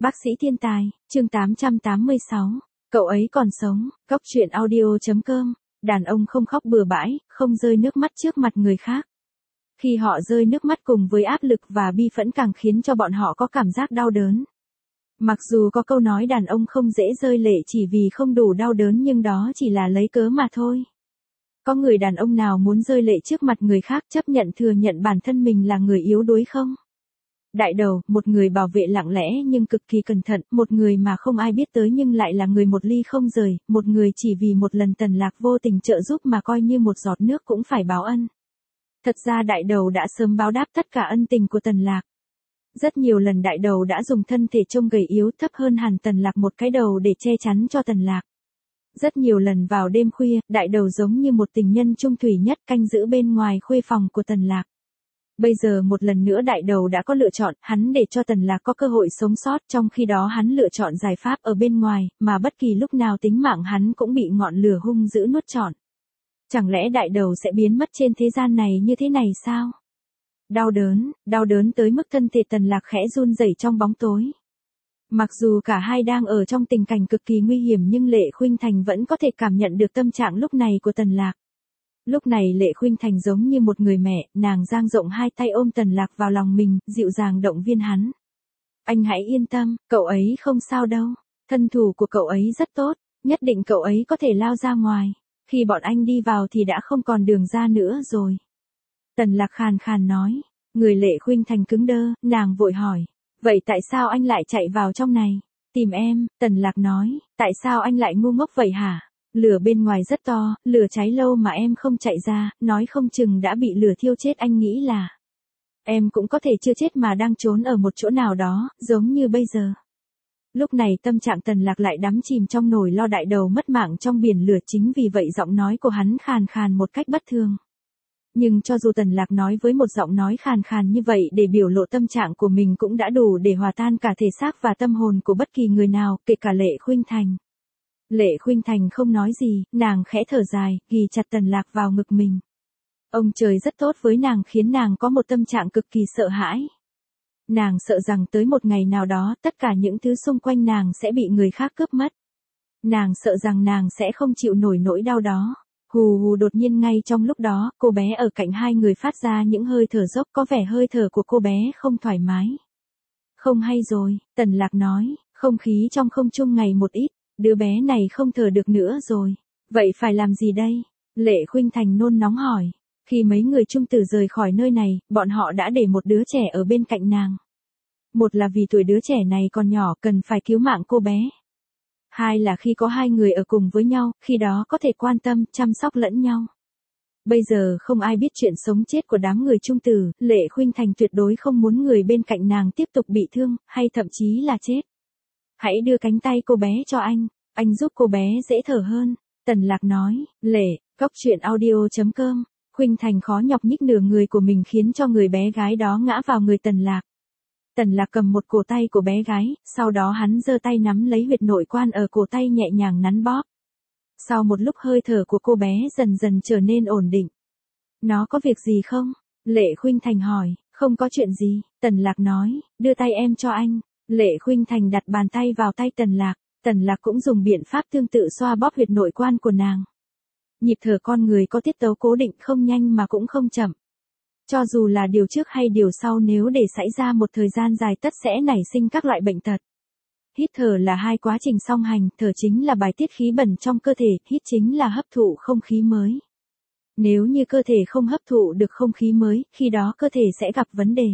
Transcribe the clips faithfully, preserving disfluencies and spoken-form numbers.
Bác sĩ thiên tài, chương tám trăm tám mươi sáu. Cậu ấy còn sống, Cóc truyện audio chấm com. Đàn ông không khóc bừa bãi, không rơi nước mắt trước mặt người khác. Khi họ rơi nước mắt cùng với áp lực và bi phẫn càng khiến cho bọn họ có cảm giác đau đớn. Mặc dù có câu nói đàn ông không dễ rơi lệ chỉ vì không đủ đau đớn nhưng đó chỉ là lấy cớ mà thôi. Có người đàn ông nào muốn rơi lệ trước mặt người khác chấp nhận thừa nhận bản thân mình là người yếu đuối không? Đại đầu, một người bảo vệ lặng lẽ nhưng cực kỳ cẩn thận, một người mà không ai biết tới nhưng lại là người một ly không rời, một người chỉ vì một lần Tần Lạc vô tình trợ giúp mà coi như một giọt nước cũng phải báo ân. Thật ra đại đầu đã sớm báo đáp tất cả ân tình của Tần Lạc. Rất nhiều lần đại đầu đã dùng thân thể trông gầy yếu thấp hơn hẳn Tần Lạc một cái đầu để che chắn cho Tần Lạc. Rất nhiều lần vào đêm khuya, đại đầu giống như một tình nhân trung thủy nhất canh giữ bên ngoài khuê phòng của Tần Lạc. Bây giờ một lần nữa đại đầu đã có lựa chọn, hắn để cho Tần Lạc có cơ hội sống sót, trong khi đó hắn lựa chọn giải pháp ở bên ngoài, mà bất kỳ lúc nào tính mạng hắn cũng bị ngọn lửa hung dữ nuốt trọn. Chẳng lẽ đại đầu sẽ biến mất trên thế gian này như thế này sao? Đau đớn, đau đớn tới mức thân thể Tần Lạc khẽ run rẩy trong bóng tối. Mặc dù cả hai đang ở trong tình cảnh cực kỳ nguy hiểm nhưng Lệ Khuynh Thành vẫn có thể cảm nhận được tâm trạng lúc này của Tần Lạc. Lúc này Lệ Khuynh Thành giống như một người mẹ, nàng dang rộng hai tay ôm Tần Lạc vào lòng mình, dịu dàng động viên hắn. Anh hãy yên tâm, cậu ấy không sao đâu, thân thủ của cậu ấy rất tốt, nhất định cậu ấy có thể lao ra ngoài, khi bọn anh đi vào thì đã không còn đường ra nữa rồi. Tần Lạc khàn khàn nói, người Lệ Khuynh Thành cứng đơ, nàng vội hỏi, vậy tại sao anh lại chạy vào trong này? Tìm em, Tần Lạc nói, tại sao anh lại ngu ngốc vậy hả? Lửa bên ngoài rất to, lửa cháy lâu mà em không chạy ra, nói không chừng đã bị lửa thiêu chết. Anh nghĩ là em cũng có thể chưa chết mà đang trốn ở một chỗ nào đó, giống như bây giờ. Lúc này tâm trạng Tần Lạc lại đắm chìm trong nỗi lo đại đầu mất mạng trong biển lửa, chính vì vậy giọng nói của hắn khàn khàn một cách bất thường. Nhưng cho dù Tần Lạc nói với một giọng nói khàn khàn như vậy để biểu lộ tâm trạng của mình cũng đã đủ để hòa tan cả thể xác và tâm hồn của bất kỳ người nào, kể cả Lệ Khuynh Thành. Lệ Khuynh Thành không nói gì, nàng khẽ thở dài, ghì chặt Tần Lạc vào ngực mình. Ông trời rất tốt với nàng khiến nàng có một tâm trạng cực kỳ sợ hãi. Nàng sợ rằng tới một ngày nào đó tất cả những thứ xung quanh nàng sẽ bị người khác cướp mất. Nàng sợ rằng nàng sẽ không chịu nổi nỗi đau đó. Hù hù đột nhiên ngay trong lúc đó, cô bé ở cạnh hai người phát ra những hơi thở dốc, có vẻ hơi thở của cô bé không thoải mái. Không hay rồi, Tần Lạc nói, không khí trong không trung ngày một ít. Đứa bé này không thở được nữa rồi. Vậy phải làm gì đây? Lệ Khuynh Thành nôn nóng hỏi. Khi mấy người trung tử rời khỏi nơi này, bọn họ đã để một đứa trẻ ở bên cạnh nàng. Một là vì tuổi đứa trẻ này còn nhỏ cần phải cứu mạng cô bé. Hai là khi có hai người ở cùng với nhau, khi đó có thể quan tâm, chăm sóc lẫn nhau. Bây giờ không ai biết chuyện sống chết của đám người trung tử, Lệ Khuynh Thành tuyệt đối không muốn người bên cạnh nàng tiếp tục bị thương, hay thậm chí là chết. Hãy đưa cánh tay cô bé cho anh, anh giúp cô bé dễ thở hơn. Tần Lạc nói, Lệ, Cóc truyện audio chấm com. Khuynh Thành khó nhọc nhích nửa người của mình khiến cho người bé gái đó ngã vào người Tần Lạc. Tần Lạc cầm một cổ tay của bé gái, sau đó hắn giơ tay nắm lấy huyệt nội quan ở cổ tay nhẹ nhàng nắn bóp. Sau một lúc hơi thở của cô bé dần dần trở nên ổn định. Nó có việc gì không? Lệ Khuynh Thành hỏi, không có chuyện gì, Tần Lạc nói, đưa tay em cho anh. Lệ Khuynh Thành đặt bàn tay vào tay Tần Lạc, Tần Lạc cũng dùng biện pháp tương tự xoa bóp huyệt nội quan của nàng. Nhịp thở con người có tiết tấu cố định, không nhanh mà cũng không chậm. Cho dù là điều trước hay điều sau nếu để xảy ra một thời gian dài tất sẽ nảy sinh các loại bệnh tật. Hít thở là hai quá trình song hành, thở chính là bài tiết khí bẩn trong cơ thể, hít chính là hấp thụ không khí mới. Nếu như cơ thể không hấp thụ được không khí mới, khi đó cơ thể sẽ gặp vấn đề.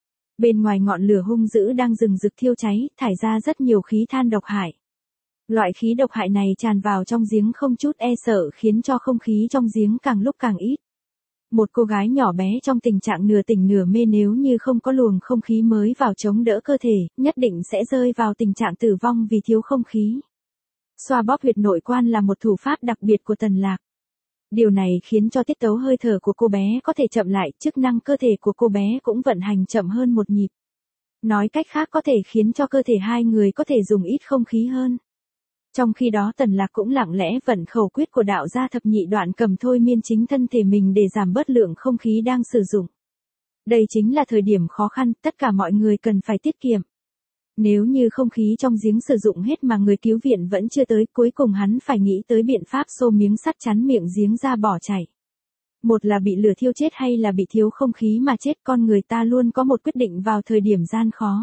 Bên ngoài ngọn lửa hung dữ đang rừng rực thiêu cháy, thải ra rất nhiều khí than độc hại. Loại khí độc hại này tràn vào trong giếng không chút e sợ khiến cho không khí trong giếng càng lúc càng ít. Một cô gái nhỏ bé trong tình trạng nửa tỉnh nửa mê nếu như không có luồng không khí mới vào chống đỡ cơ thể, nhất định sẽ rơi vào tình trạng tử vong vì thiếu không khí. Xoa bóp huyệt nội quan là một thủ pháp đặc biệt của Tần Lạc. Điều này khiến cho tiết tấu hơi thở của cô bé có thể chậm lại, chức năng cơ thể của cô bé cũng vận hành chậm hơn một nhịp. Nói cách khác có thể khiến cho cơ thể hai người có thể dùng ít không khí hơn. Trong khi đó Tần Lạc cũng lặng lẽ vận khẩu quyết của đạo gia thập nhị đoạn cầm thôi miên chính thân thể mình để giảm bớt lượng không khí đang sử dụng. Đây chính là thời điểm khó khăn, tất cả mọi người cần phải tiết kiệm. Nếu như không khí trong giếng sử dụng hết mà người cứu viện vẫn chưa tới, cuối cùng hắn phải nghĩ tới biện pháp xô miếng sắt chắn miệng giếng ra bỏ chạy. Một là bị lửa thiêu chết hay là bị thiếu không khí mà chết, con người ta luôn có một quyết định vào thời điểm gian khó.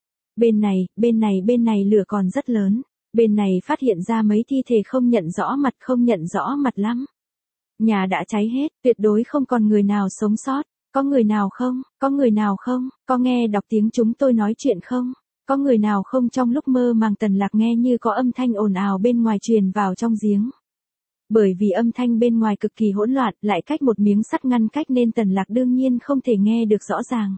Bên này, bên này, bên này lửa còn rất lớn. Bên này phát hiện ra mấy thi thể không nhận rõ mặt, không nhận rõ mặt lắm. Nhà đã cháy hết, tuyệt đối không còn người nào sống sót. Có người nào không? Có người nào không? Có nghe đọc tiếng chúng tôi nói chuyện không? Có người nào không? Trong lúc mơ màng Tần Lạc nghe như có âm thanh ồn ào bên ngoài truyền vào trong giếng. Bởi vì âm thanh bên ngoài cực kỳ hỗn loạn, lại cách một miếng sắt ngăn cách nên Tần Lạc đương nhiên không thể nghe được rõ ràng.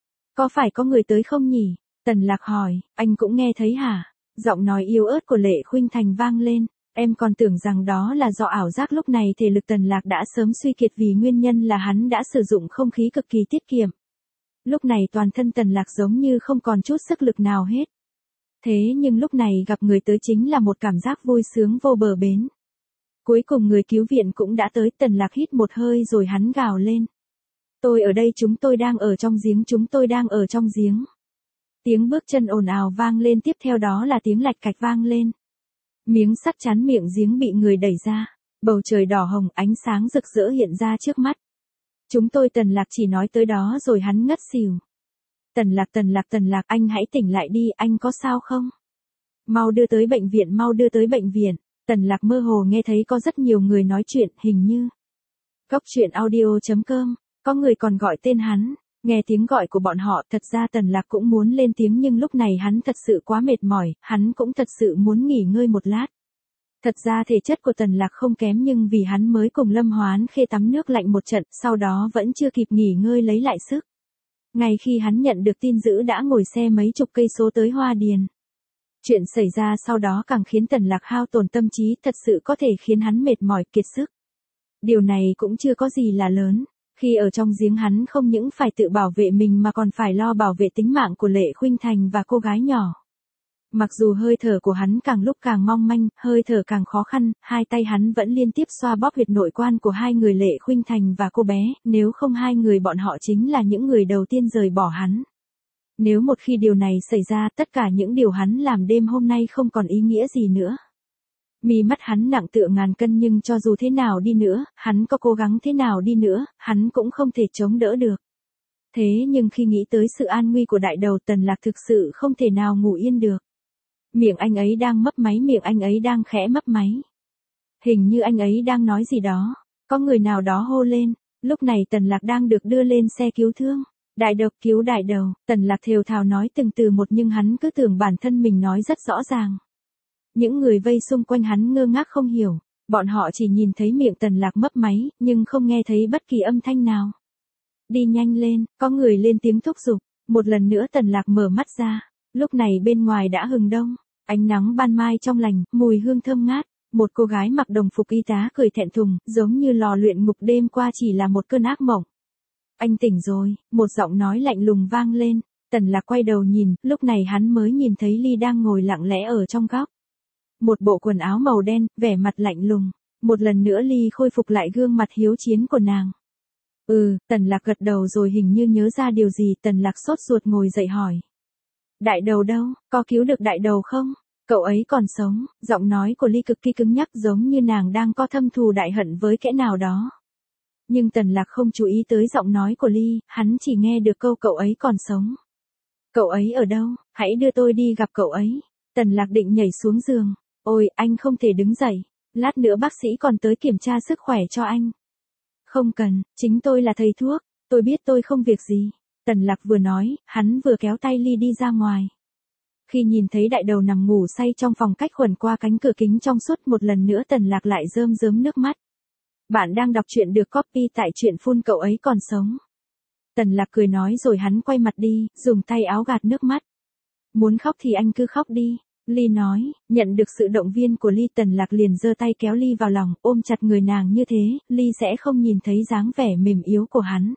Có phải có người tới không nhỉ? Tần Lạc hỏi, anh cũng nghe thấy hả? Giọng nói yếu ớt của Lệ Khuynh Thành vang lên, em còn tưởng rằng đó là do ảo giác. Lúc này thể lực Tần Lạc đã sớm suy kiệt vì nguyên nhân là hắn đã sử dụng không khí cực kỳ tiết kiệm. Lúc này toàn thân Tần Lạc giống như không còn chút sức lực nào hết. Thế nhưng lúc này gặp người tới chính là một cảm giác vui sướng vô bờ bến. Cuối cùng người cứu viện cũng đã tới, Tần Lạc hít một hơi rồi hắn gào lên. Tôi ở đây, chúng tôi đang ở trong giếng, chúng tôi đang ở trong giếng. Tiếng bước chân ồn ào vang lên, tiếp theo đó là tiếng lạch cạch vang lên. Miếng sắt chắn miệng giếng bị người đẩy ra, bầu trời đỏ hồng, ánh sáng rực rỡ hiện ra trước mắt. Chúng tôi Tần Lạc chỉ nói tới đó rồi hắn ngất xỉu. Tần Lạc, Tần Lạc, Tần Lạc, anh hãy tỉnh lại đi, anh có sao không? Mau đưa tới bệnh viện, mau đưa tới bệnh viện. Tần Lạc mơ hồ nghe thấy có rất nhiều người nói chuyện, hình như. Góc truyện audio chấm com, có người còn gọi tên hắn. Nghe tiếng gọi của bọn họ, thật ra Tần Lạc cũng muốn lên tiếng nhưng lúc này hắn thật sự quá mệt mỏi, hắn cũng thật sự muốn nghỉ ngơi một lát. Thật ra thể chất của Tần Lạc không kém nhưng vì hắn mới cùng Lâm Hoán Khê tắm nước lạnh một trận, sau đó vẫn chưa kịp nghỉ ngơi lấy lại sức. Ngay khi hắn nhận được tin dữ đã ngồi xe mấy chục cây số tới Hoa Điền. Chuyện xảy ra sau đó càng khiến Tần Lạc hao tổn tâm trí, thật sự có thể khiến hắn mệt mỏi kiệt sức. Điều này cũng chưa có gì là lớn. Khi ở trong giếng hắn không những phải tự bảo vệ mình mà còn phải lo bảo vệ tính mạng của Lệ Khuynh Thành và cô gái nhỏ. Mặc dù hơi thở của hắn càng lúc càng mong manh, hơi thở càng khó khăn, hai tay hắn vẫn liên tiếp xoa bóp huyệt nội quan của hai người Lệ Khuynh Thành và cô bé, nếu không hai người bọn họ chính là những người đầu tiên rời bỏ hắn. Nếu một khi điều này xảy ra, tất cả những điều hắn làm đêm hôm nay không còn ý nghĩa gì nữa. Mi mắt hắn nặng tựa ngàn cân nhưng cho dù thế nào đi nữa, hắn có cố gắng thế nào đi nữa, hắn cũng không thể chống đỡ được. Thế nhưng khi nghĩ tới sự an nguy của đại đầu, Tần Lạc thực sự không thể nào ngủ yên được. Miệng anh ấy đang mấp máy, miệng anh ấy đang khẽ mấp máy. Hình như anh ấy đang nói gì đó, có người nào đó hô lên, lúc này Tần Lạc đang được đưa lên xe cứu thương. Đại đầu, cứu đại đầu, Tần Lạc thều thào nói từng từ một nhưng hắn cứ tưởng bản thân mình nói rất rõ ràng. Những người vây xung quanh hắn ngơ ngác không hiểu, bọn họ chỉ nhìn thấy miệng Tần Lạc mấp máy, nhưng không nghe thấy bất kỳ âm thanh nào. Đi nhanh lên, có người lên tiếng thúc giục, một lần nữa Tần Lạc mở mắt ra, lúc này bên ngoài đã hừng đông, ánh nắng ban mai trong lành, mùi hương thơm ngát, một cô gái mặc đồng phục y tá cười thẹn thùng, giống như lò luyện ngục đêm qua chỉ là một cơn ác mộng. Anh tỉnh rồi, một giọng nói lạnh lùng vang lên, Tần Lạc quay đầu nhìn, lúc này hắn mới nhìn thấy Ly đang ngồi lặng lẽ ở trong góc. Một bộ quần áo màu đen, vẻ mặt lạnh lùng. Một lần nữa Ly khôi phục lại gương mặt hiếu chiến của nàng. Ừ, Tần Lạc gật đầu rồi hình như nhớ ra điều gì, Tần Lạc sốt ruột ngồi dậy hỏi. Đại đầu đâu, có cứu được đại đầu không? Cậu ấy còn sống, giọng nói của Ly cực kỳ cứng nhắc giống như nàng đang có thâm thù đại hận với kẻ nào đó. Nhưng Tần Lạc không chú ý tới giọng nói của Ly, hắn chỉ nghe được câu cậu ấy còn sống. Cậu ấy ở đâu, hãy đưa tôi đi gặp cậu ấy. Tần Lạc định nhảy xuống giường. Ôi, anh không thể đứng dậy. Lát nữa bác sĩ còn tới kiểm tra sức khỏe cho anh. Không cần, chính tôi là thầy thuốc. Tôi biết tôi không việc gì. Tần Lạc vừa nói, hắn vừa kéo tay Ly đi ra ngoài. Khi nhìn thấy đại đầu nằm ngủ say trong phòng cách khuẩn qua cánh cửa kính trong suốt, một lần nữa Tần Lạc lại rơm rớm nước mắt. Bạn đang đọc truyện được copy tại truyện phun cậu ấy còn sống. Tần Lạc cười nói rồi hắn quay mặt đi, dùng tay áo gạt nước mắt. Muốn khóc thì anh cứ khóc đi. Ly nói, nhận được sự động viên của Ly, Tần Lạc liền giơ tay kéo Ly vào lòng, ôm chặt người nàng như thế, Ly sẽ không nhìn thấy dáng vẻ mềm yếu của hắn.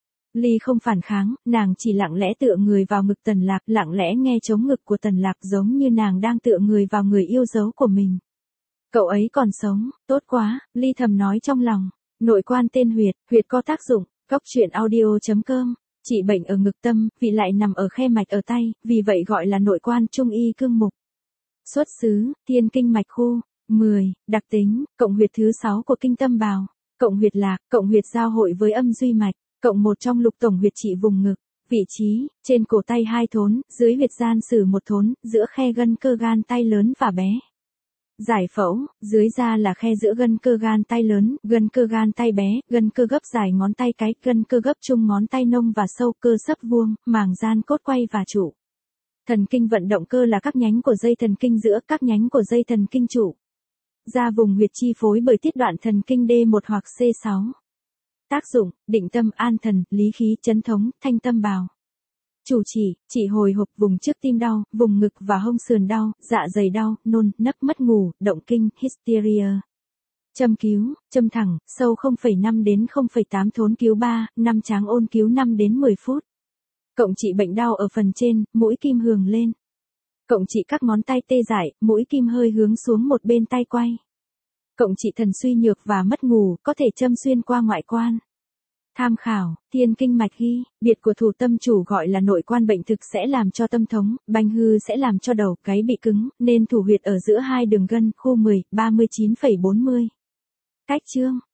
Ly không phản kháng, nàng chỉ lặng lẽ tựa người vào ngực Tần Lạc, lặng lẽ nghe trống ngực của Tần Lạc giống như nàng đang tựa người vào người yêu dấu của mình. Cậu ấy còn sống, tốt quá, Ly thầm nói trong lòng. Nội quan tên huyệt, huyệt có tác dụng, góc truyện audio chấm com. Trị bệnh ở ngực tâm, vị lại nằm ở khe mạch ở tay, vì vậy gọi là nội quan trung y cương mục. Xuất xứ, thiên kinh mạch khu. mười. Đặc tính, cộng huyệt thứ sáu của kinh tâm bào. Cộng huyệt lạc, cộng huyệt giao hội với âm duy mạch, cộng một trong lục tổng huyệt trị vùng ngực. Vị trí, trên cổ tay hai thốn, dưới huyệt gian sử một thốn, giữa khe gân cơ gan tay lớn và bé. Giải phẫu, dưới da là khe giữa gân cơ gan tay lớn, gân cơ gan tay bé, gân cơ gấp dài ngón tay cái, gân cơ gấp trung ngón tay nông và sâu, cơ sấp vuông, màng gian cốt quay và trụ. Thần kinh vận động cơ là các nhánh của dây thần kinh giữa, các nhánh của dây thần kinh trụ. Ra vùng huyệt chi phối bởi tiết đoạn thần kinh D một hoặc C sáu. Tác dụng, định tâm, an thần, lý khí, chấn thống, thanh tâm bào. Chủ trị, trị hồi hộp vùng trước tim đau, vùng ngực và hông sườn đau, dạ dày đau, nôn, nấc, mất ngủ, động kinh, hysteria. Châm cứu, châm thẳng, sâu không phẩy năm đến không phẩy tám thốn cứu ba, năm tráng ôn cứu năm đến mười phút. Cộng trị bệnh đau ở phần trên, mũi kim hường lên. Cộng trị các ngón tay tê dại, mũi kim hơi hướng xuống một bên tay quay. Cộng trị thần suy nhược và mất ngủ, có thể châm xuyên qua ngoại quan. Tham khảo, thiên kinh mạch ghi, biệt của thủ tâm chủ gọi là nội quan bệnh thực sẽ làm cho tâm thống, banh hư sẽ làm cho đầu, gáy bị cứng, nên thủ huyệt ở giữa hai đường gân, khu mười, ba mươi chín phẩy bốn mươi. Cách chương.